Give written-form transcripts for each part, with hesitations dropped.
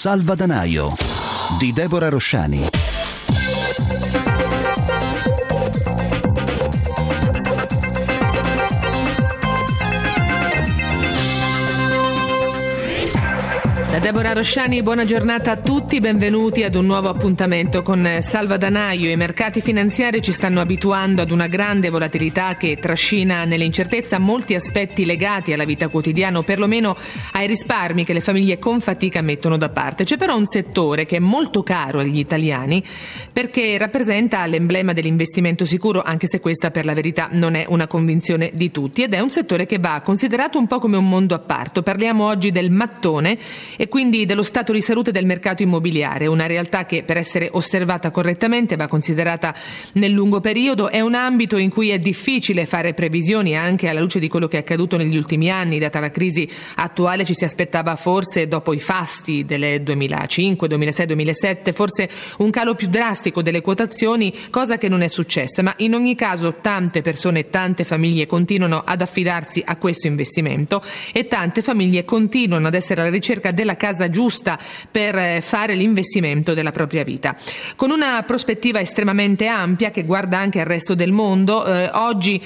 Salvadanaio di Deborah Rosciani. Da Deborah Rosciani, buona giornata a tutti, benvenuti ad un nuovo appuntamento con Salvadanaio. I mercati finanziari ci stanno abituando ad una grande volatilità che trascina nell'incertezza molti aspetti legati alla vita quotidiana o perlomeno ai risparmi che le famiglie con fatica mettono da parte. C'è però un settore che è molto caro agli italiani perché rappresenta l'emblema dell'investimento sicuro, anche se questa per la verità non è una convinzione di tutti, ed è un settore che va considerato un po' come un mondo a parte. Parliamo oggi del mattone e quindi dello stato di salute del mercato immobiliare, una realtà che per essere osservata correttamente va considerata nel lungo periodo. È un ambito in cui è difficile fare previsioni anche alla luce di quello che è accaduto negli ultimi anni. Data la crisi attuale ci si aspettava forse, dopo i fasti del 2005, 2006, 2007, forse un calo più drastico delle quotazioni, cosa che non è successa, ma in ogni caso tante persone, tante famiglie continuano ad affidarsi a questo investimento e tante famiglie continuano ad essere alla ricerca della casa giusta per fare l'investimento della propria vita. Con una prospettiva estremamente ampia che guarda anche al resto del mondo, oggi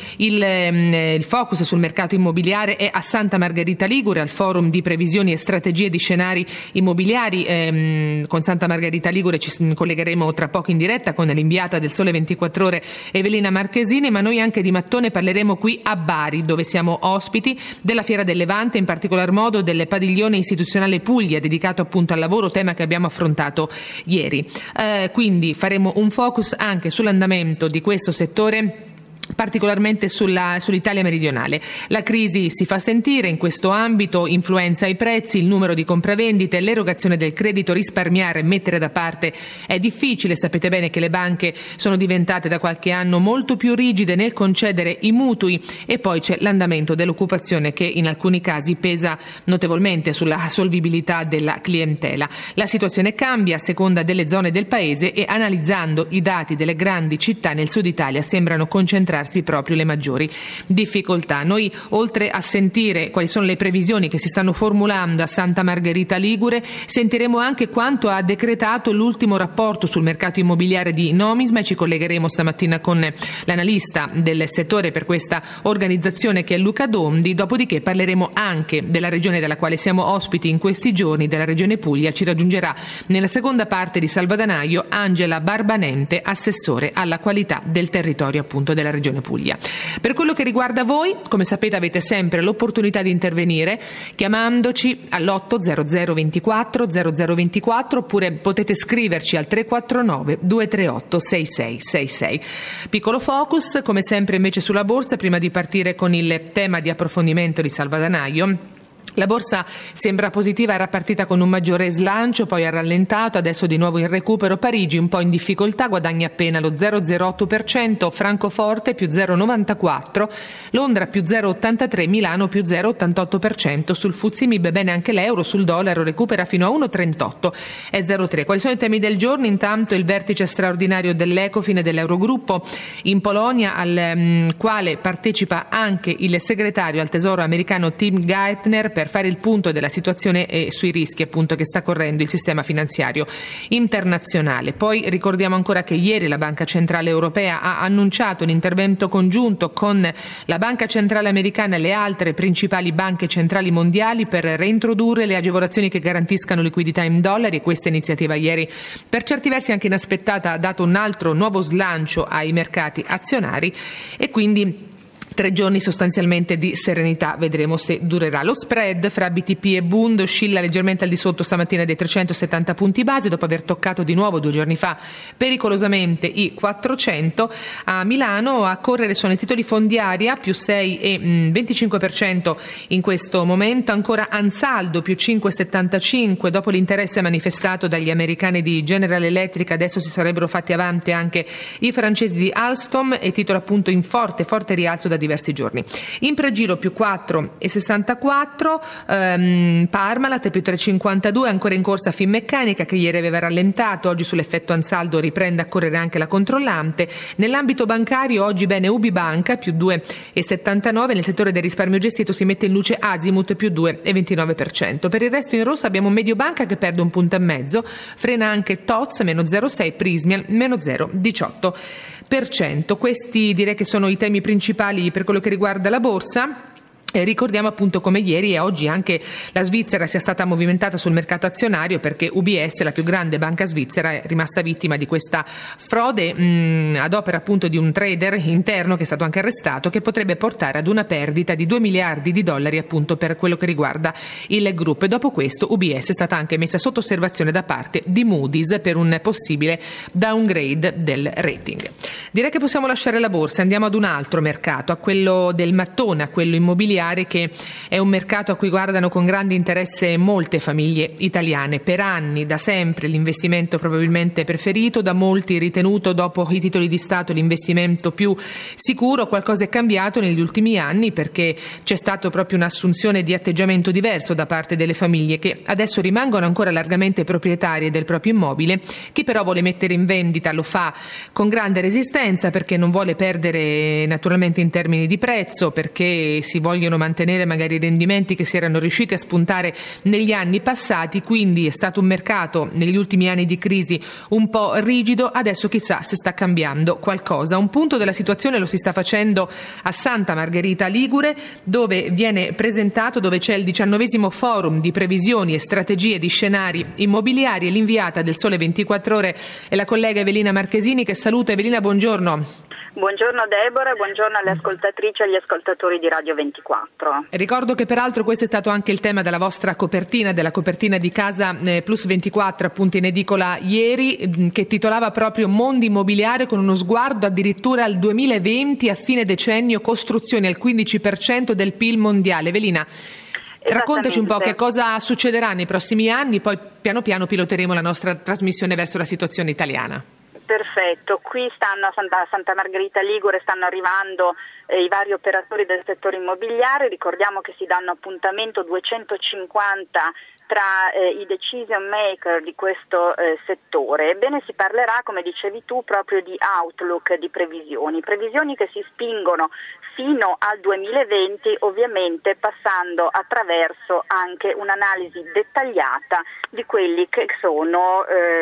il focus sul mercato immobiliare è a Santa Margherita Ligure, al forum di previsioni e strategie di scenari immobiliari. Con Santa Margherita Ligure ci collegheremo tra poco in diretta con l'inviata del Sole 24 Ore Evelina Marchesini, ma noi anche di mattone parleremo qui a Bari, dove siamo ospiti della Fiera del Levante, in particolar modo del padiglione istituzionale Puglia, dedicato appunto al lavoro, tema che abbiamo affrontato ieri. Quindi faremo un focus anche sull'andamento di questo settore, particolarmente sull'Italia meridionale. La crisi si fa sentire in questo ambito, influenza i prezzi, il numero di compravendite, l'erogazione del credito, risparmiare, mettere da parte è difficile. Sapete bene che le banche sono diventate da qualche anno molto più rigide nel concedere i mutui, e poi c'è l'andamento dell'occupazione che in alcuni casi pesa notevolmente sulla solvibilità della clientela. La situazione cambia a seconda delle zone del paese e, analizzando i dati delle grandi città nel sud Italia, sembrano concentrarsi proprio le maggiori difficoltà. Noi, oltre a sentire quali sono le previsioni che si stanno formulando a Santa Margherita Ligure, sentiremo anche quanto ha decretato l'ultimo rapporto sul mercato immobiliare di Nomisma, e ci collegheremo stamattina con l'analista del settore per questa organizzazione che è Luca Dondi. Dopodiché parleremo anche della regione dalla quale siamo ospiti in questi giorni, della regione Puglia. Ci raggiungerà nella seconda parte di Salvadanaio Angela Barbanente, assessore alla qualità del territorio appunto della regione Puglia. Per quello che riguarda voi, come sapete, avete sempre l'opportunità di intervenire chiamandoci all'800 24 0024, oppure potete scriverci al 349 238 6666. Piccolo focus, come sempre invece sulla borsa, prima di partire con il tema di approfondimento di Salvadanaio. La borsa sembra positiva, era partita con un maggiore slancio, poi ha rallentato, adesso di nuovo in recupero. Parigi un po' in difficoltà, guadagna appena lo 0,08%, Francoforte più 0,94%, Londra più 0,83%, Milano più 0,88%, sul FTSE MIB bene anche l'euro, sul dollaro recupera fino a 1,38 e 0,3. Quali sono i temi del giorno? Intanto il vertice straordinario dell'Ecofin e dell'Eurogruppo in Polonia, al quale partecipa anche il segretario al Tesoro americano Tim Geithner, per fare il punto della situazione e sui rischi appunto che sta correndo il sistema finanziario internazionale. Poi ricordiamo ancora che ieri la Banca Centrale Europea ha annunciato un intervento congiunto con la Banca Centrale Americana e le altre principali banche centrali mondiali per reintrodurre le agevolazioni che garantiscano liquidità in dollari, e questa iniziativa ieri, per certi versi anche inaspettata, ha dato un altro nuovo slancio ai mercati azionari, e quindi 3 giorni sostanzialmente di serenità, vedremo se durerà. Lo spread fra BTP e Bund oscilla leggermente al di sotto stamattina dei 370 punti base, dopo aver toccato di nuovo 2 giorni fa pericolosamente i 400. A Milano a correre sono i titoli Fondiaria più 6,25% in questo momento, ancora Ansaldo più 5,75%, dopo l'interesse manifestato dagli americani di General Electric adesso si sarebbero fatti avanti anche i francesi di Alstom, e titolo appunto in forte rialzo da diversi giorni. In pregiro più 4,64, Parmalat più 3,52, ancora in corsa Finmeccanica che ieri aveva rallentato, oggi sull'effetto ansaldo riprende a correre anche la controllante. Nell'ambito bancario oggi bene UbiBanca più 2,79, nel settore del risparmio gestito si mette in luce Azimut più 2,29%. Per il resto in rosso abbiamo Mediobanca che perde 1,5 punti, frena anche TOZ meno 0,6, Prismian meno 0,18%. Questi direi che sono i temi principali per quello che riguarda la borsa. Ricordiamo appunto come ieri e oggi anche la Svizzera sia stata movimentata sul mercato azionario perché UBS, la più grande banca svizzera, è rimasta vittima di questa frode ad opera appunto di un trader interno che è stato anche arrestato, che potrebbe portare ad una perdita di $2 miliardi appunto per quello che riguarda il gruppo. E dopo questo UBS è stata anche messa sotto osservazione da parte di Moody's per un possibile downgrade del rating. Direi che possiamo lasciare la borsa, andiamo ad un altro mercato, a quello del mattone, a quello immobiliare, che è un mercato a cui guardano con grande interesse molte famiglie italiane. Per anni, da sempre, l'investimento probabilmente preferito, da molti ritenuto dopo i titoli di Stato l'investimento più sicuro. Qualcosa è cambiato negli ultimi anni perché c'è stato proprio un'assunzione di atteggiamento diverso da parte delle famiglie, che adesso rimangono ancora largamente proprietarie del proprio immobile. Chi però vuole mettere in vendita lo fa con grande resistenza perché non vuole perdere naturalmente in termini di prezzo, perché si vogliono mantenere magari i rendimenti che si erano riusciti a spuntare negli anni passati. Quindi è stato un mercato negli ultimi anni di crisi un po' rigido. Adesso chissà se sta cambiando qualcosa. Un punto della situazione lo si sta facendo a Santa Margherita Ligure, dove viene presentato, dove c'è il 19° forum di previsioni e strategie di scenari immobiliari, e l'inviata del Sole 24 Ore è la collega Evelina Marchesini, che saluto. Evelina, buongiorno. Buongiorno Deborah, buongiorno alle ascoltatrici e agli ascoltatori di Radio 24. Ricordo che peraltro questo è stato anche il tema della vostra copertina, della copertina di Casa Plus 24, appunto in edicola ieri, che titolava proprio Mondo immobiliare con uno sguardo addirittura al 2020, a fine decennio, costruzioni al 15% del PIL mondiale. Evelina, raccontaci un po' che cosa succederà nei prossimi anni, poi piano piano piloteremo la nostra trasmissione verso la situazione italiana. Perfetto, qui stanno a Santa Margherita Ligure, stanno arrivando i vari operatori del settore immobiliare. Ricordiamo che si danno appuntamento 250 tra i decision maker di questo settore. Ebbene, si parlerà, come dicevi tu, proprio di outlook, di previsioni che si spingono fino al 2020, ovviamente passando attraverso anche un'analisi dettagliata di quelli che sono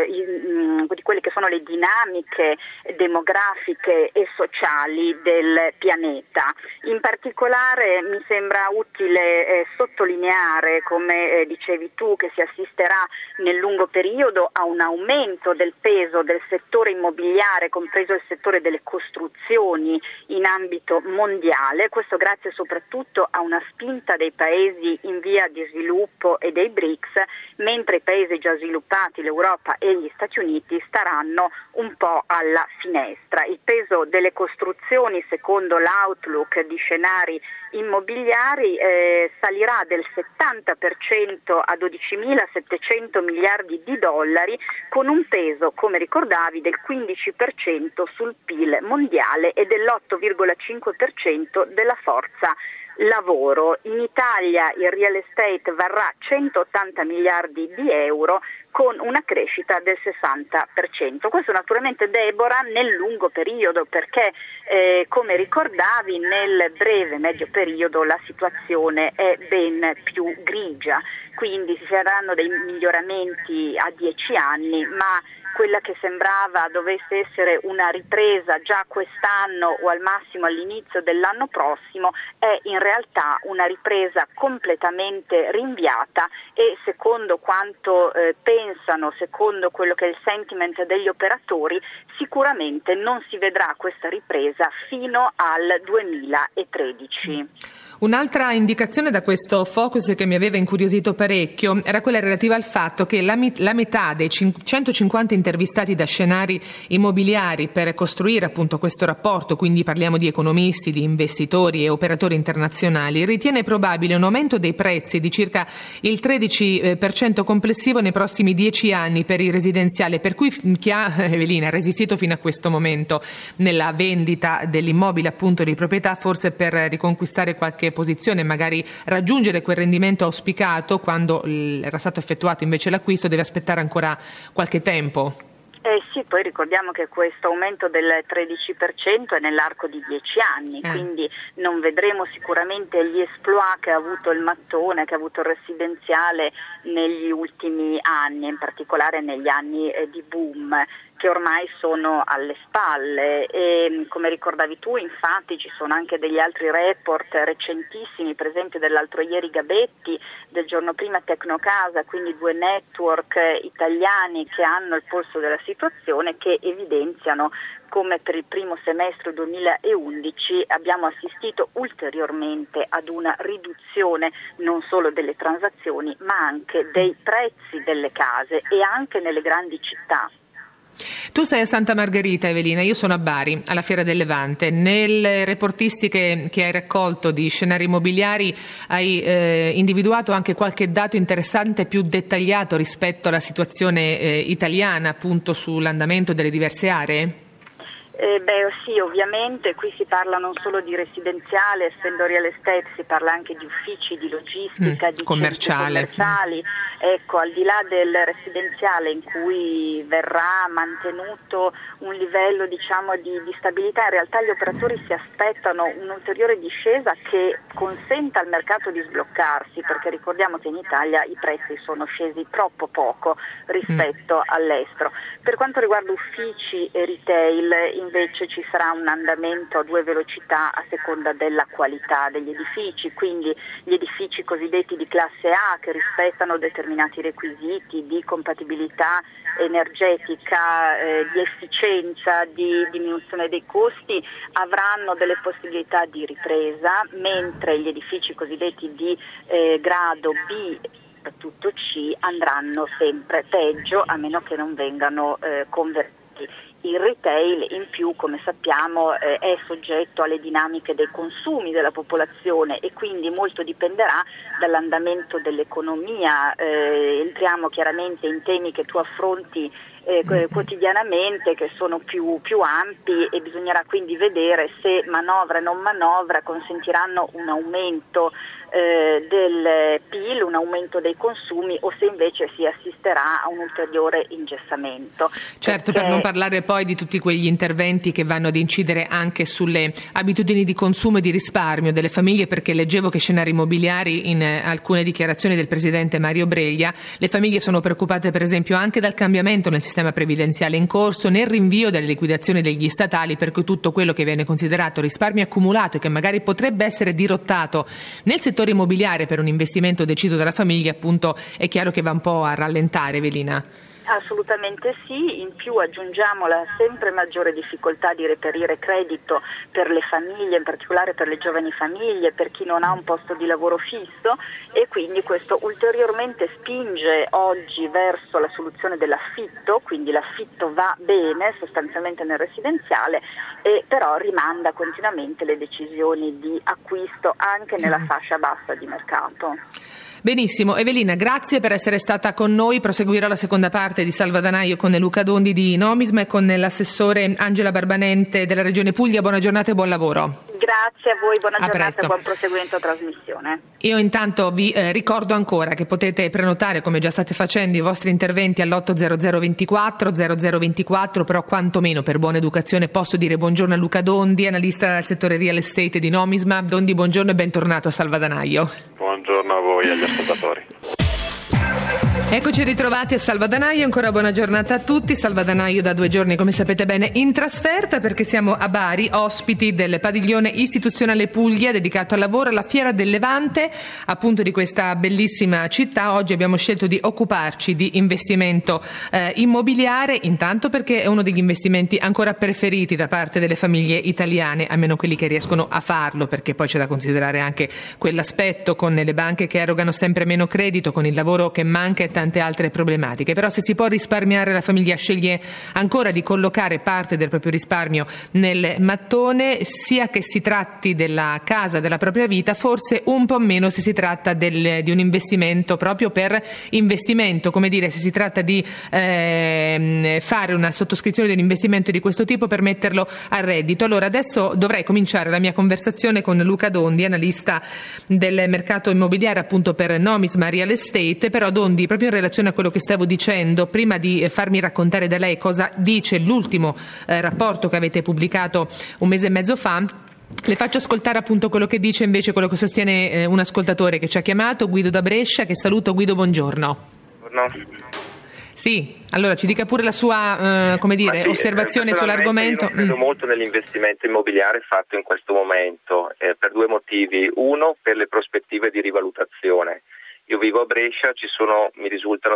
le dinamiche demografiche e sociali del pianeta. In particolare mi sembra utile sottolineare, come dicevi tu, che si assisterà nel lungo periodo a un aumento del peso del settore immobiliare, compreso il settore delle costruzioni in ambito mondiale, questo grazie soprattutto a una spinta dei paesi in via di sviluppo e dei BRICS, mentre i paesi già sviluppati, l'Europa e gli Stati Uniti, staranno un po' alla finestra. Il peso delle costruzioni, secondo l'outlook di scenari immobiliari, salirà del 70% a $12.700 miliardi, con un peso, come ricordavi, del 15% sul PIL mondiale e dell'8,5% della forza lavoro. In Italia il real estate varrà 180 miliardi di euro con una crescita del 60%. Questo naturalmente, Deborah, nel lungo periodo, perché come ricordavi nel breve medio periodo la situazione è ben più grigia, quindi ci saranno dei miglioramenti a 10 anni, ma quella che sembrava dovesse essere una ripresa già quest'anno o al massimo all'inizio dell'anno prossimo è in realtà una ripresa completamente rinviata, e secondo quanto pensano, secondo quello che è il sentiment degli operatori, sicuramente non si vedrà questa ripresa fino al 2013. Un'altra indicazione da questo focus che mi aveva incuriosito parecchio era quella relativa al fatto che la metà dei 150 intervistati da Scenari Immobiliari per costruire appunto questo rapporto, quindi parliamo di economisti, di investitori e operatori internazionali, ritiene probabile un aumento dei prezzi di circa il 13% complessivo nei prossimi 10 anni per il residenziale, per cui chi ha, Evelina, resistito fino a questo momento nella vendita dell'immobile appunto di proprietà, forse per riconquistare qualche posizione, magari raggiungere quel rendimento auspicato quando era stato effettuato invece l'acquisto, deve aspettare ancora qualche tempo. Sì, poi ricordiamo che questo aumento del 13% è nell'arco di 10 anni, quindi non vedremo sicuramente gli exploit che ha avuto il mattone, che ha avuto il residenziale negli ultimi anni, in particolare negli anni di boom, che ormai sono alle spalle. E come ricordavi tu, infatti ci sono anche degli altri report recentissimi, per esempio dell'altro ieri Gabetti, del giorno prima Tecnocasa, quindi 2 network italiani che hanno il polso della situazione, che evidenziano come per il primo semestre 2011 abbiamo assistito ulteriormente ad una riduzione non solo delle transazioni ma anche dei prezzi delle case e anche nelle grandi città. Tu sei a Santa Margherita, Evelina, io sono a Bari, alla Fiera del Levante. Nelle reportistiche che hai raccolto di Scenari Immobiliari hai individuato anche qualche dato interessante più dettagliato rispetto alla situazione italiana, appunto sull'andamento delle diverse aree? Sì, ovviamente qui si parla non solo di residenziale, essendo real estate si parla anche di uffici, di logistica, di commerciali. Ecco, al di là del residenziale in cui verrà mantenuto un livello di stabilità, in realtà gli operatori si aspettano un'ulteriore discesa che consenta al mercato di sbloccarsi, perché ricordiamo che in Italia i prezzi sono scesi troppo poco rispetto all'estero. Per quanto riguarda uffici e retail invece ci sarà un andamento a 2 velocità a seconda della qualità degli edifici, quindi gli edifici cosiddetti di classe A che rispettano determinati requisiti di compatibilità energetica, di efficienza, di diminuzione dei costi avranno delle possibilità di ripresa, mentre gli edifici cosiddetti di grado B, soprattutto C, andranno sempre peggio a meno che non vengano convertiti. Il retail in più, come sappiamo, è soggetto alle dinamiche dei consumi della popolazione e quindi molto dipenderà dall'andamento dell'economia. Entriamo chiaramente in temi che tu affronti quotidianamente, che sono più ampi, e bisognerà quindi vedere se manovra e non manovra consentiranno un aumento del PIL, un aumento dei consumi, o se invece si assisterà a un ulteriore ingessamento. Certo, per non parlare poi di tutti quegli interventi che vanno ad incidere anche sulle abitudini di consumo e di risparmio delle famiglie, perché leggevo che Scenari Immobiliari, in alcune dichiarazioni del presidente Mario Breglia, le famiglie sono preoccupate per esempio anche dal cambiamento nel sistema previdenziale in corso, nel rinvio delle liquidazioni degli statali, perché tutto quello che viene considerato risparmio accumulato e che magari potrebbe essere dirottato nel settore immobiliare per un investimento deciso dalla famiglia, appunto, è chiaro che va un po' a rallentare, Evelina. Assolutamente sì, in più aggiungiamo la sempre maggiore difficoltà di reperire credito per le famiglie, in particolare per le giovani famiglie, per chi non ha un posto di lavoro fisso, e quindi questo ulteriormente spinge oggi verso la soluzione dell'affitto, quindi l'affitto va bene sostanzialmente nel residenziale, e però rimanda continuamente le decisioni di acquisto anche nella fascia bassa di mercato. Benissimo, Evelina, grazie per essere stata con noi. Proseguirò la seconda parte di Salva Danaio con Luca Dondi di Nomisma e con l'assessore Angela Barbanente della Regione Puglia. Buona giornata e buon lavoro. Grazie a voi, buona giornata presto. e buon proseguimento trasmissione. Io intanto vi ricordo ancora che potete prenotare, come già state facendo, i vostri interventi all'80024 0024, però quantomeno per buona educazione posso dire buongiorno a Luca Dondi, analista del settore real estate di Nomisma. Dondi, buongiorno e bentornato a Salva Danaio. Buongiorno a voi e agli ascoltatori. Eccoci ritrovati a Salva Danaio, ancora buona giornata a tutti. Salva Danaio da 2 giorni, come sapete bene, in trasferta perché siamo a Bari, ospiti del padiglione istituzionale Puglia dedicato al lavoro alla Fiera del Levante, appunto di questa bellissima città. Oggi abbiamo scelto di occuparci di investimento immobiliare, intanto perché è uno degli investimenti ancora preferiti da parte delle famiglie italiane, almeno quelli che riescono a farlo, perché poi c'è da considerare anche quell'aspetto con le banche che erogano sempre meno credito, con il lavoro che manca e tante altre problematiche. Però se si può risparmiare, la famiglia sceglie ancora di collocare parte del proprio risparmio nel mattone, sia che si tratti della casa della propria vita, forse un po' meno se si tratta di un investimento proprio per investimento, come dire, se si tratta di fare una sottoscrizione di un investimento di questo tipo per metterlo a reddito. Allora adesso dovrei cominciare la mia conversazione con Luca Dondi, analista del mercato immobiliare appunto per Nomisma Real Estate. Però Dondi, proprio in relazione a quello che stavo dicendo, prima di farmi raccontare da lei cosa dice l'ultimo rapporto che avete pubblicato un mese e mezzo fa, le faccio ascoltare appunto quello che dice invece, quello che sostiene un ascoltatore che ci ha chiamato, Guido da Brescia, che saluto. Guido, buongiorno. Sì, allora ci dica pure la sua osservazione sull'argomento. Io non credo molto nell'investimento immobiliare fatto in questo momento, per 2 motivi. Uno, per le prospettive di rivalutazione. Io vivo a Brescia, mi risultano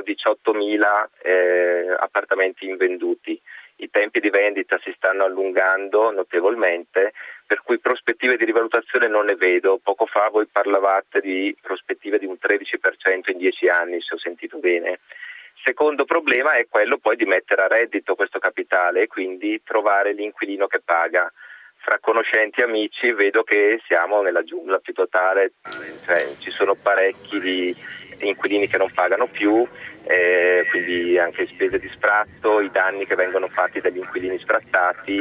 18.000 appartamenti invenduti. I tempi di vendita si stanno allungando notevolmente, per cui prospettive di rivalutazione non ne vedo. Poco fa voi parlavate di prospettive di un 13% in 10 anni, se ho sentito bene. Secondo problema è quello poi di mettere a reddito questo capitale e quindi trovare l'inquilino che paga. Fra conoscenti e amici vedo che siamo nella giungla più totale, cioè ci sono parecchi di inquilini che non pagano più, quindi anche spese di sfratto, i danni che vengono fatti dagli inquilini sfrattati,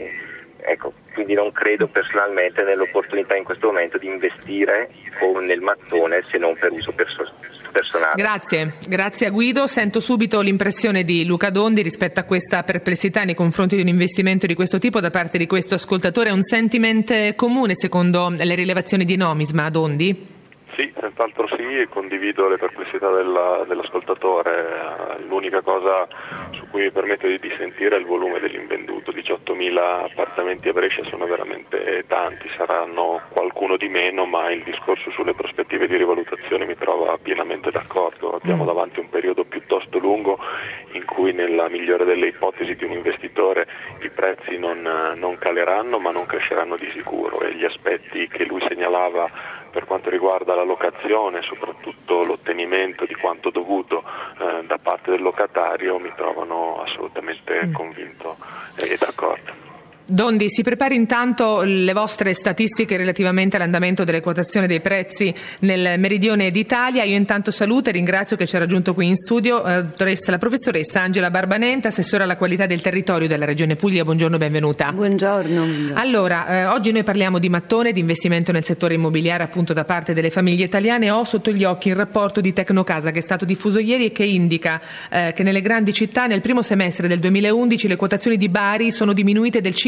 quindi non credo personalmente nell'opportunità in questo momento di investire nel mattone, se non per uso personale. Grazie a Guido. Sento subito l'impressione di Luca Dondi rispetto a questa perplessità nei confronti di un investimento di questo tipo da parte di questo ascoltatore. È un sentiment comune secondo le rilevazioni di Nomisma, Dondi? Sì, senz'altro sì, e condivido le perplessità dell'ascoltatore. L'unica cosa su cui mi permetto di dissentire è il volume dell'invenduto. 18.000 appartamenti a Brescia sono veramente tanti, saranno qualcuno di meno, ma il discorso sulle prospettive di rivalutazione mi trova pienamente d'accordo. Abbiamo davanti un periodo piuttosto lungo in cui, nella migliore delle ipotesi di un investitore, i prezzi non caleranno ma non cresceranno di sicuro, e gli aspetti che lui segnalava per quanto riguarda la locazione, soprattutto l'ottenimento di quanto dovuto da parte del locatario, mi trovano assolutamente convinto e d'accordo. Dondi, si prepari intanto le vostre statistiche relativamente all'andamento delle quotazioni dei prezzi nel meridione d'Italia. Io intanto saluto e ringrazio che ci ha raggiunto qui in studio la professoressa Angela Barbanenta, assessora alla qualità del territorio della Regione Puglia. Buongiorno, benvenuta. Buongiorno. Allora, oggi noi parliamo di mattone, di investimento nel settore immobiliare appunto da parte delle famiglie italiane. Ho sotto gli occhi il rapporto di Tecnocasa che è stato diffuso ieri e che indica che nelle grandi città nel primo semestre del 2011 le quotazioni di Bari sono diminuite del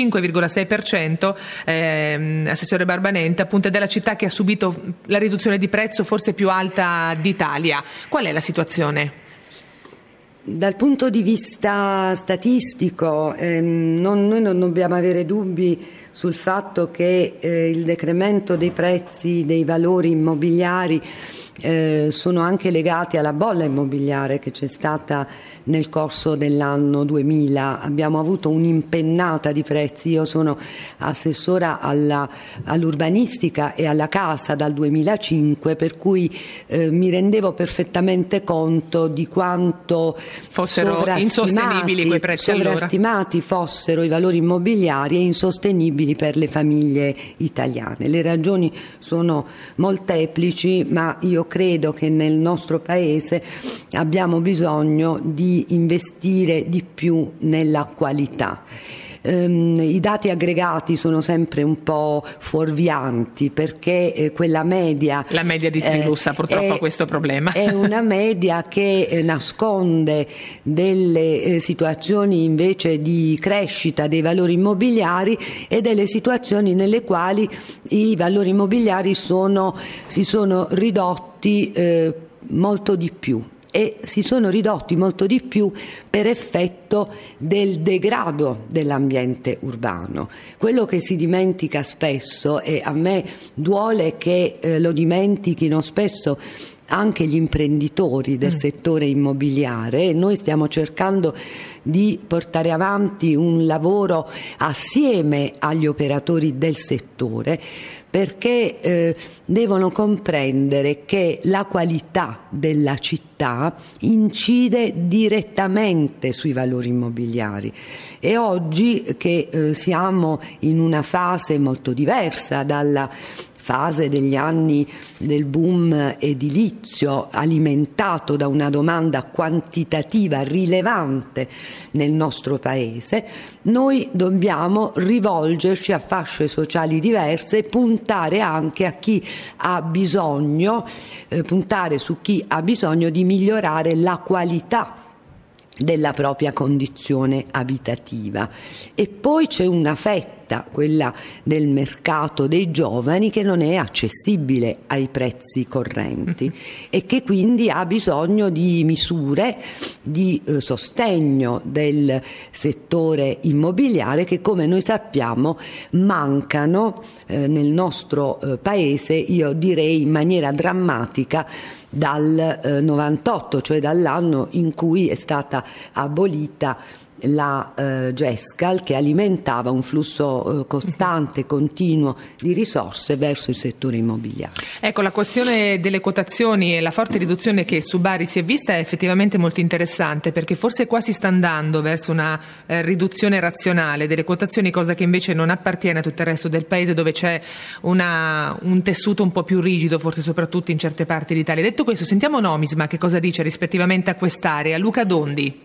5,6%, assessore Barbanenta, appunto è della città che ha subito la riduzione di prezzo forse più alta d'Italia. Qual è la situazione? Dal punto di vista statistico, noi non dobbiamo avere dubbi sul fatto che il decremento dei prezzi dei valori immobiliari sono anche legati alla bolla immobiliare che c'è stata nel corso dell'anno 2000. Abbiamo avuto un'impennata di prezzi. Io sono assessora all'urbanistica e alla casa dal 2005, per cui mi rendevo perfettamente conto di quanto fossero insostenibili quei prezzi, sovrastimati fossero i valori immobiliari e insostenibili per le famiglie italiane. Le ragioni sono molteplici, ma io credo che nel nostro Paese abbiamo bisogno di investire di più nella qualità. I dati aggregati sono sempre un po' fuorvianti, perché quella media, la media di Trilus ha purtroppo questo problema, è una media che nasconde delle situazioni invece di crescita dei valori immobiliari e delle situazioni nelle quali i valori immobiliari si sono ridotti molto di più. e si sono ridotti molto di più per effetto del degrado dell'ambiente urbano. Quello che si dimentica spesso, e a me duole che lo dimentichino spesso anche gli imprenditori del settore immobiliare, e noi stiamo cercando di portare avanti un lavoro assieme agli operatori del settore, perché devono comprendere che la qualità della città incide direttamente sui valori immobiliari, e oggi che siamo in una fase molto diversa dalla fase degli anni del boom edilizio, alimentato da una domanda quantitativa rilevante nel nostro paese, noi dobbiamo rivolgerci a fasce sociali diverse e puntare anche a chi ha bisogno, puntare su chi ha bisogno di migliorare la qualità della propria condizione abitativa. E poi c'è una fetta, quella del mercato dei giovani, che non è accessibile ai prezzi correnti e che quindi ha bisogno di misure di sostegno del settore immobiliare, che, come noi sappiamo, mancano nel nostro paese, io direi in maniera drammatica, dal 98, cioè dall'anno in cui è stata abolita la GESCAL, che alimentava un flusso costante, continuo di risorse verso il settore immobiliare. Ecco, la questione delle quotazioni e la forte riduzione che su Bari si è vista è effettivamente molto interessante, perché forse qua si sta andando verso una riduzione razionale delle quotazioni, cosa che invece non appartiene a tutto il resto del paese, dove c'è un tessuto un po' più rigido, forse soprattutto in certe parti d'Italia. Detto questo, sentiamo Nomisma che cosa dice rispettivamente a quest'area. Luca Dondi.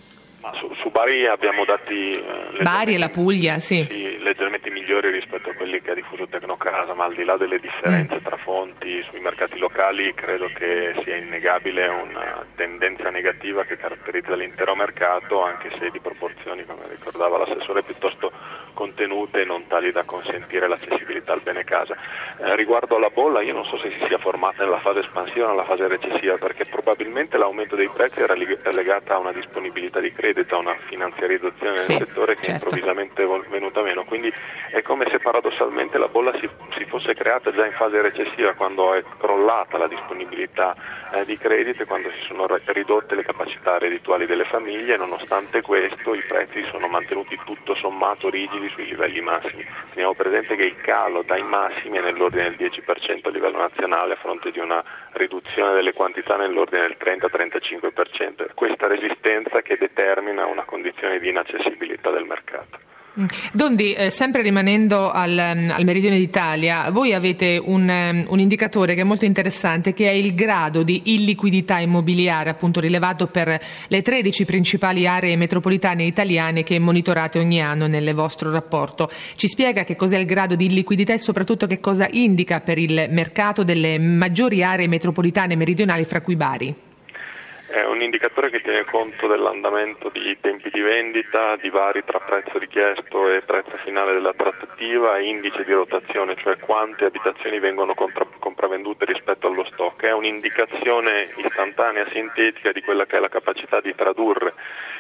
Su Bari abbiamo dati Bari e la Puglia, sì, leggermente migliori rispetto a quelli che ha diffuso Tecnocasa, ma al di là delle differenze tra fonti sui mercati locali, credo che sia innegabile una tendenza negativa che caratterizza l'intero mercato, anche se di proporzioni, come ricordava l'assessore, piuttosto contenute e non tali da consentire l'accessibilità al bene casa. Riguardo alla bolla, io non so se si sia formata nella fase espansiva o nella fase recessiva, perché probabilmente l'aumento dei prezzi era legato a una disponibilità di credito, a una finanziarizzazione del settore che improvvisamente è venuta meno. Quindi è come se paradossalmente la bolla si fosse creata già in fase recessiva, quando è crollata la disponibilità di credito e quando si sono ridotte le capacità reddituali delle famiglie. Nonostante questo i prezzi sono mantenuti tutto sommato rigidi sui livelli massimi. Teniamo presente che il calo dai massimi è nell'ordine del 10% a livello nazionale, a fronte di una riduzione delle quantità nell'ordine del 30-35%. È questa resistenza che determina una condizione di inaccessibilità del mercato. Dondi, sempre rimanendo al meridione d'Italia, voi avete un indicatore che è molto interessante, che è il grado di illiquidità immobiliare, appunto rilevato per le 13 principali aree metropolitane italiane che monitorate ogni anno nel vostro rapporto. Ci spiega che cos'è il grado di illiquidità e soprattutto che cosa indica per il mercato delle maggiori aree metropolitane meridionali, fra cui Bari? È un indicatore che tiene conto dell'andamento di tempi di vendita, di vari tra prezzo richiesto e prezzo finale della trattativa, e indice di rotazione, cioè quante abitazioni vengono compravendute rispetto allo stock. È un'indicazione istantanea, sintetica, di quella che è la capacità di tradurre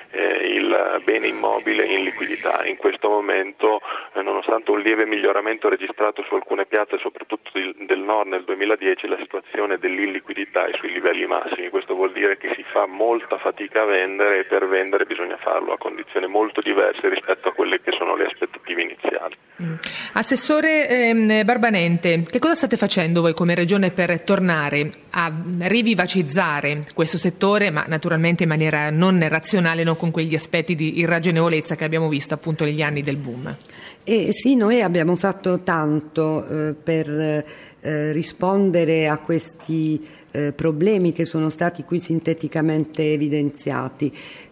il bene immobile in liquidità. In questo momento, nonostante un lieve miglioramento registrato su alcune piazze, soprattutto del nord nel 2010, la situazione dell'illiquidità è sui livelli massimi. Questo vuol dire che si fa molta fatica a vendere, e per vendere bisogna farlo a condizioni molto diverse rispetto a quelle che sono le aspettative iniziali. Assessore Barbanente, che cosa state facendo voi come Regione per tornare a rivivacizzare questo settore, ma naturalmente in maniera non razionale, non con quegli aspetti di irragionevolezza che abbiamo visto appunto negli anni del boom? Sì, noi abbiamo fatto tanto per rispondere a questi problemi che sono stati qui sinteticamente evidenziati,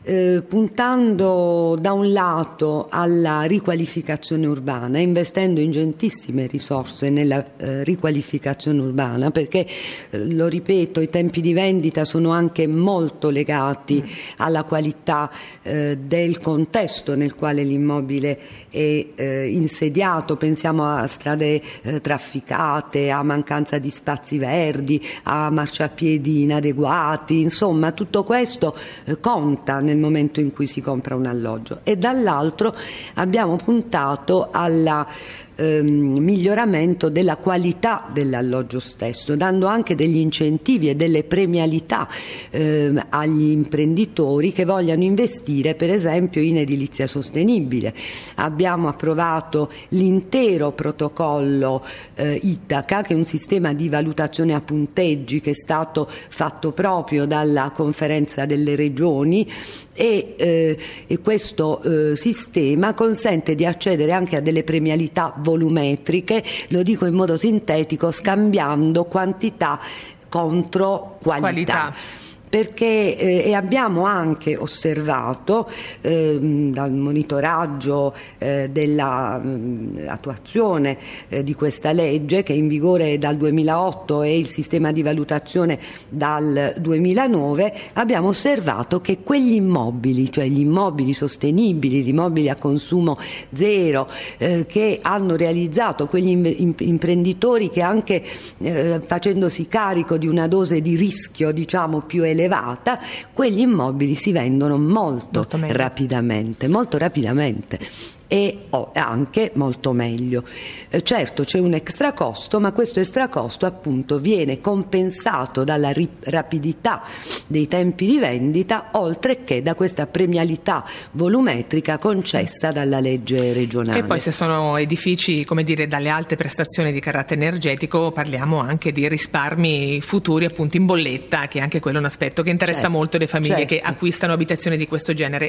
puntando da un lato alla riqualificazione urbana, investendo ingentissime risorse nella riqualificazione urbana, perché, lo ripeto, i tempi di vendita sono anche molto legati alla qualità del contesto nel quale l'immobile è insediato. Pensiamo a strade trafficate, a mancanza di spazi verdi, a marciapiedi inadeguati, insomma tutto questo conta nel momento in cui si compra un alloggio. E dall'altro abbiamo puntato al miglioramento della qualità dell'alloggio stesso, dando anche degli incentivi e delle premialità agli imprenditori che vogliano investire per esempio in edilizia sostenibile. Abbiamo approvato l'intero protocollo Itaca, che è un sistema di valutazione a punteggi che è stato fatto proprio dalla Conferenza delle Regioni, e questo sistema consente di accedere anche a delle premialità volumetriche, lo dico in modo sintetico, scambiando quantità contro qualità. Perché e abbiamo anche osservato dal monitoraggio della attuazione di questa legge, che è in vigore dal 2008 e il sistema di valutazione dal 2009, abbiamo osservato che quegli immobili, cioè gli immobili sostenibili, gli immobili a consumo zero, che hanno realizzato quegli imprenditori che anche facendosi carico di una dose di rischio diciamo più elevata, quegli immobili si vendono molto rapidamente e anche molto meglio. Certo c'è un extra costo, ma questo extra costo appunto viene compensato dalla rapidità dei tempi di vendita, oltre che da questa premialità volumetrica concessa dalla legge regionale. E poi se sono edifici, come dire, dalle alte prestazioni di carattere energetico, parliamo anche di risparmi futuri appunto in bolletta, che anche quello è un aspetto che interessa molto le famiglie che acquistano abitazioni di questo genere.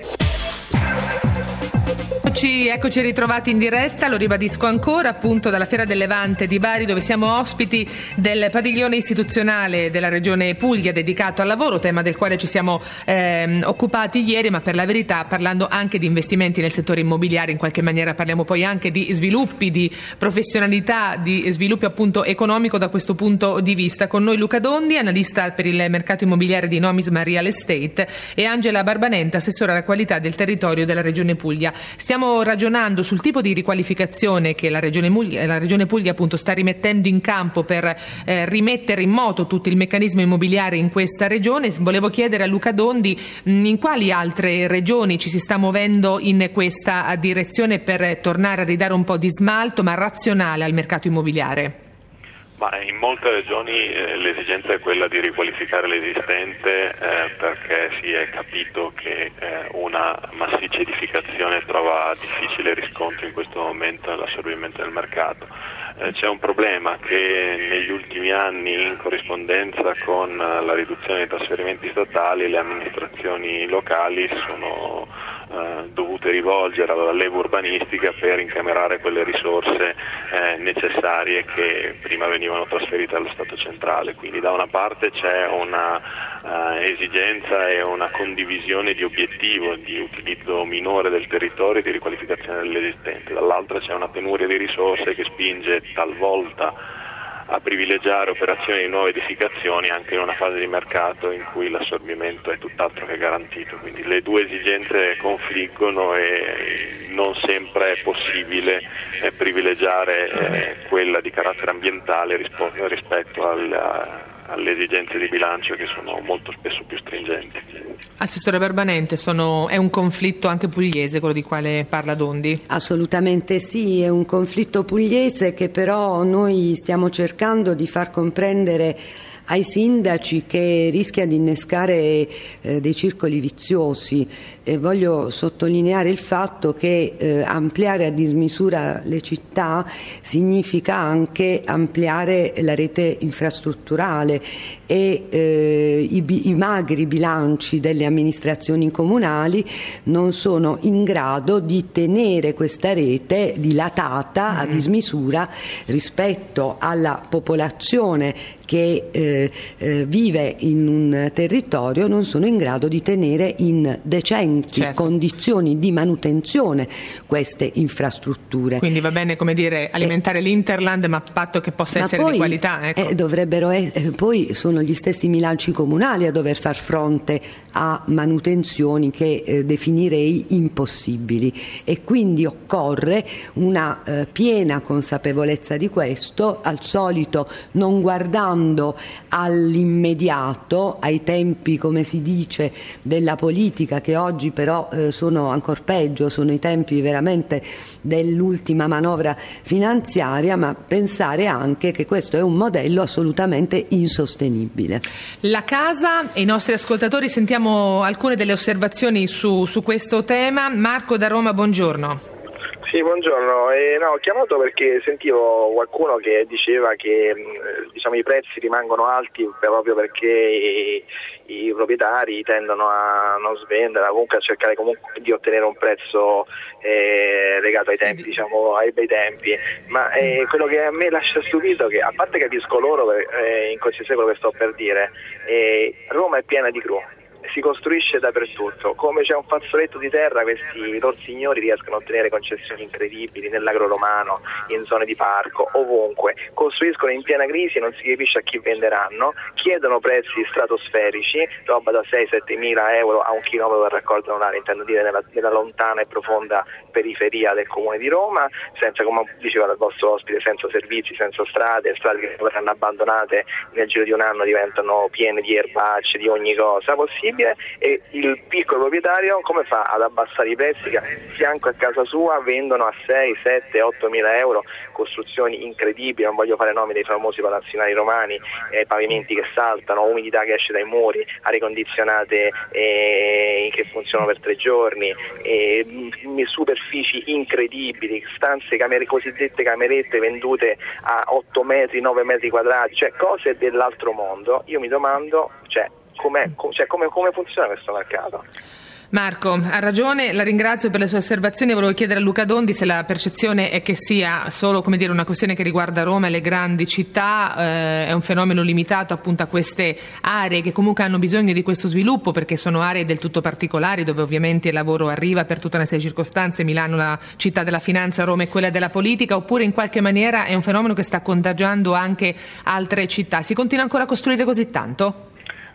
Eccoci ritrovati in diretta, lo ribadisco ancora, appunto dalla Fiera del Levante di Bari, dove siamo ospiti del padiglione istituzionale della Regione Puglia dedicato al lavoro, tema del quale ci siamo occupati ieri, ma per la verità parlando anche di investimenti nel settore immobiliare, in qualche maniera parliamo poi anche di sviluppi, di professionalità, di sviluppo appunto economico da questo punto di vista. Con noi Luca Dondi, analista per il mercato immobiliare di Nomisma Real Estate, e Angela Barbanenta, assessore alla qualità del territorio della Regione Puglia. Stiamo ragionando sul tipo di riqualificazione che la Regione Puglia appunto sta rimettendo in campo per rimettere in moto tutto il meccanismo immobiliare in questa regione. Volevo chiedere a Luca Dondi in quali altre regioni ci si sta muovendo in questa direzione per tornare a ridare un po' di smalto ma razionale al mercato immobiliare. Ma in molte regioni l'esigenza è quella di riqualificare l'esistente perché si è capito che una massiccia edificazione trova difficile riscontro in questo momento nell'assorbimento del mercato. C'è un problema che negli ultimi anni, in corrispondenza con la riduzione dei trasferimenti statali, le amministrazioni locali sono dovute rivolgere alla leva urbanistica per incamerare quelle risorse necessarie che prima venivano trasferite allo Stato centrale. Quindi da una parte c'è una esigenza e una condivisione di obiettivo di utilizzo minore del territorio e di riqualificazione dell'esistente, dall'altra c'è una penuria di risorse che spinge talvolta a privilegiare operazioni di nuove edificazioni anche in una fase di mercato in cui l'assorbimento è tutt'altro che garantito. Quindi le due esigenze confliggono e non sempre è possibile privilegiare quella di carattere ambientale rispetto alle esigenze di bilancio, che sono molto spesso più stringenti. Assessore Barbanente, è un conflitto anche pugliese quello di quale parla Dondi? Assolutamente sì, è un conflitto pugliese che però noi stiamo cercando di far comprendere ai sindaci, che rischia di innescare dei circoli viziosi. Voglio sottolineare il fatto che ampliare a dismisura le città significa anche ampliare la rete infrastrutturale e i magri bilanci delle amministrazioni comunali non sono in grado di tenere questa rete dilatata a dismisura rispetto alla popolazione che vive in un territorio non sono in grado di tenere in decenti condizioni di manutenzione queste infrastrutture. Quindi va bene, come dire, alimentare l'Interland, ma a patto che possa essere di qualità. Dovrebbero poi sono gli stessi bilanci comunali a dover far fronte a manutenzioni che definirei impossibili, e quindi occorre una piena consapevolezza di questo, al solito non guardando all'immediato, ai tempi, come si dice, della politica, che oggi però sono ancor peggio, sono i tempi veramente dell'ultima manovra finanziaria, ma pensare anche che questo è un modello assolutamente insostenibile. La casa e i nostri ascoltatori, sentiamo alcune delle osservazioni su questo tema. Marco da Roma, buongiorno. Sì, buongiorno. Ho chiamato perché sentivo qualcuno che diceva che i prezzi rimangono alti proprio perché i proprietari tendono a non svendere, comunque a cercare comunque di ottenere un prezzo legato ai tempi, ai bei tempi. Ma quello che a me lascia stupito, che a parte capisco loro in questi secoli che sto per dire, Roma è piena di gru. Si costruisce dappertutto, come c'è un fazzoletto di terra questi signori riescono a ottenere concessioni incredibili nell'agro romano, in zone di parco, ovunque, costruiscono in piena crisi, non si capisce a chi venderanno, chiedono prezzi stratosferici, roba da 6-7 mila euro a un chilometro del raccordo anulare, intendo dire nella lontana e profonda periferia del comune di Roma, senza, come diceva il vostro ospite, senza servizi, senza strade che verranno abbandonate nel giro di un anno diventano piene di erbacce, di ogni cosa possibile. E il piccolo proprietario come fa ad abbassare i prezzi che a fianco a casa sua vendono a 6, 7, 8 mila euro, costruzioni incredibili, non voglio fare nomi dei famosi palazzinarii romani, pavimenti che saltano, umidità che esce dai muri, arie condizionate che funzionano per 3 giorni, superfici incredibili, stanze, cosiddette camerette vendute a 8 metri, 9 metri quadrati, cioè cose dell'altro mondo. Io mi domando, come funziona questo mercato? Marco, ha ragione, la ringrazio per le sue osservazioni. Volevo chiedere a Luca Dondi se la percezione è che sia solo, una questione che riguarda Roma e le grandi città, è un fenomeno limitato appunto a queste aree che comunque hanno bisogno di questo sviluppo, perché sono aree del tutto particolari dove ovviamente il lavoro arriva per tutta una serie di circostanze. Milano la città della finanza, Roma è quella della politica, oppure in qualche maniera è un fenomeno che sta contagiando anche altre città? Si continua ancora a costruire così tanto?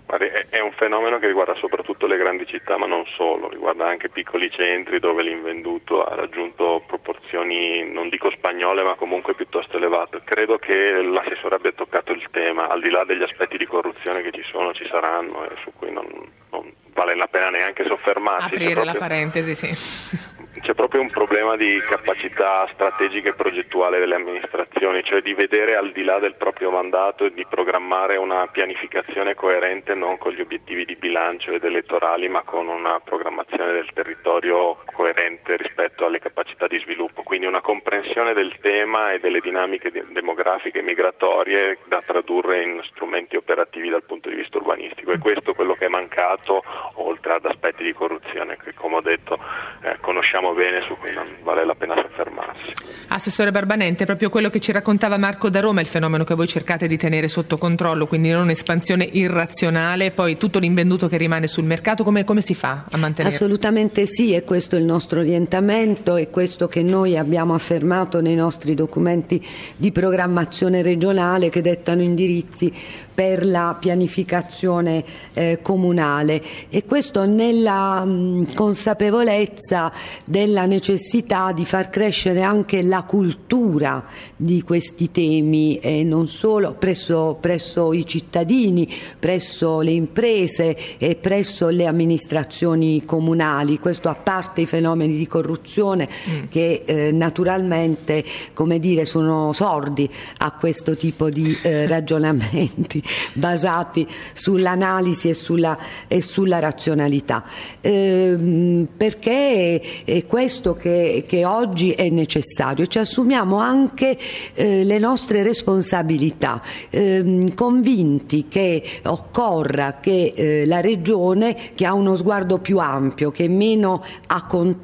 È un fenomeno che riguarda soprattutto le grandi città, ma non solo, riguarda anche piccoli centri dove l'invenduto ha raggiunto proporzioni, non dico spagnole, ma comunque piuttosto elevate. Credo che l'assessore abbia toccato il tema, al di là degli aspetti di corruzione che ci saranno e su cui non vale la pena neanche soffermarsi. Aprire la parentesi, sì. C'è proprio un problema di capacità strategica e progettuale delle amministrazioni, cioè di vedere al di là del proprio mandato e di programmare una pianificazione coerente non con gli obiettivi di bilancio ed elettorali, ma con una programmazione del territorio coerente rispetto alle capacità di sviluppo. Quindi una comprensione del tema e delle dinamiche demografiche e migratorie da tradurre in strumenti operativi dal punto di vista urbanistico. E questo è quello che è mancato, oltre ad aspetti di corruzione che, come ho detto, conosciamo bene, su cui non vale la pena soffermarsi. Assessore Barbanente, proprio quello che ci raccontava Marco da Roma è il fenomeno che voi cercate di tenere sotto controllo, quindi non un'espansione irrazionale, poi tutto l'invenduto che rimane sul mercato, come si fa a mantenere? Assolutamente sì, e questo è il nostro orientamento, e questo che noi abbiamo affermato nei nostri documenti di programmazione regionale che dettano indirizzi per la pianificazione comunale, e questo nella consapevolezza della necessità di far crescere anche la cultura di questi temi, e non solo presso i cittadini, presso le imprese e presso le amministrazioni comunali. Questo a parte i fenomeni di corruzione che naturalmente, sono sordi a questo tipo di ragionamenti basati sull'analisi e sulla razionalità, perché è questo che oggi è necessario. Ci assumiamo anche le nostre responsabilità, convinti che occorra che la Regione, che ha uno sguardo più ampio, che è meno a contatto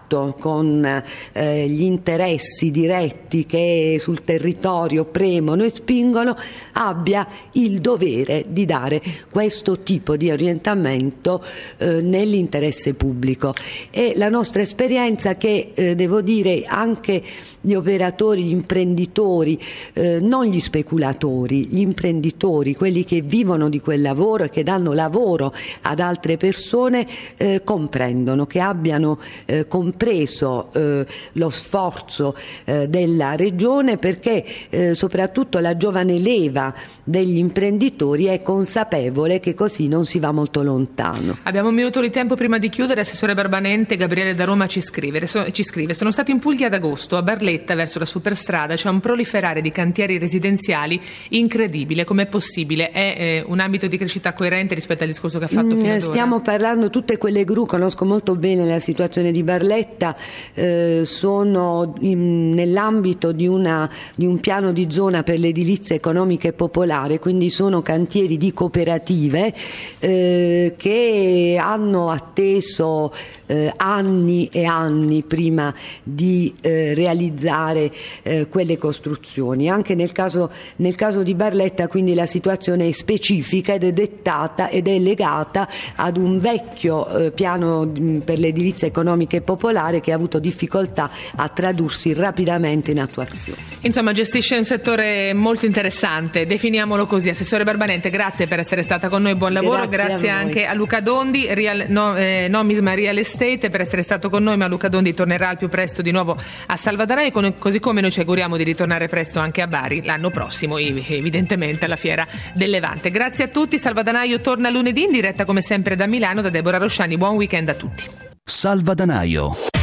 contatto con gli interessi diretti che sul territorio premono e spingono, abbia il dovere di dare questo tipo di orientamento nell'interesse pubblico. E la nostra esperienza che devo dire anche gli operatori, gli imprenditori, non gli speculatori, gli imprenditori, quelli che vivono di quel lavoro e che danno lavoro ad altre persone, comprendono, che abbiano compreso lo sforzo della Regione, perché soprattutto la giovane leva degli imprenditori è consapevole che così non si va molto lontano. Abbiamo un minuto di tempo prima di chiudere. Assessore Barbanente, Gabriele da Roma ci scrive: sono stati in Puglia ad agosto, a Barletta verso la superstrada c'è un proliferare di cantieri residenziali incredibile. Com'è possibile? È un ambito di crescita coerente rispetto al discorso che ha fatto fino ad ora? Stiamo parlando tutte quelle gru, conosco molto bene la situazione di Barletta, sono nell'ambito di un piano di zona per l'edilizia economica e popolare, quindi sono cantieri di cooperative che hanno atteso anni e anni prima di realizzare quelle costruzioni. Anche nel caso di Barletta quindi la situazione è specifica ed è dettata ed è legata ad un vecchio piano per l'edilizia economica e popolare che ha avuto difficoltà a tradursi rapidamente in attuazione. Insomma, gestisce un settore molto interessante, definiamolo così. Assessore Barbanente, grazie per essere stata con noi, buon lavoro. Grazie anche a Luca Dondi, Nomisma Real Estate, per essere stato con noi, ma Luca Dondi tornerà al più presto di nuovo a Salvadanaio, così come noi ci auguriamo di ritornare presto anche a Bari l'anno prossimo, evidentemente alla Fiera del Levante. Grazie a tutti. Salvadanaio torna lunedì in diretta come sempre da Milano, da Deborah Rosciani. Buon weekend a tutti. Salvadanaio.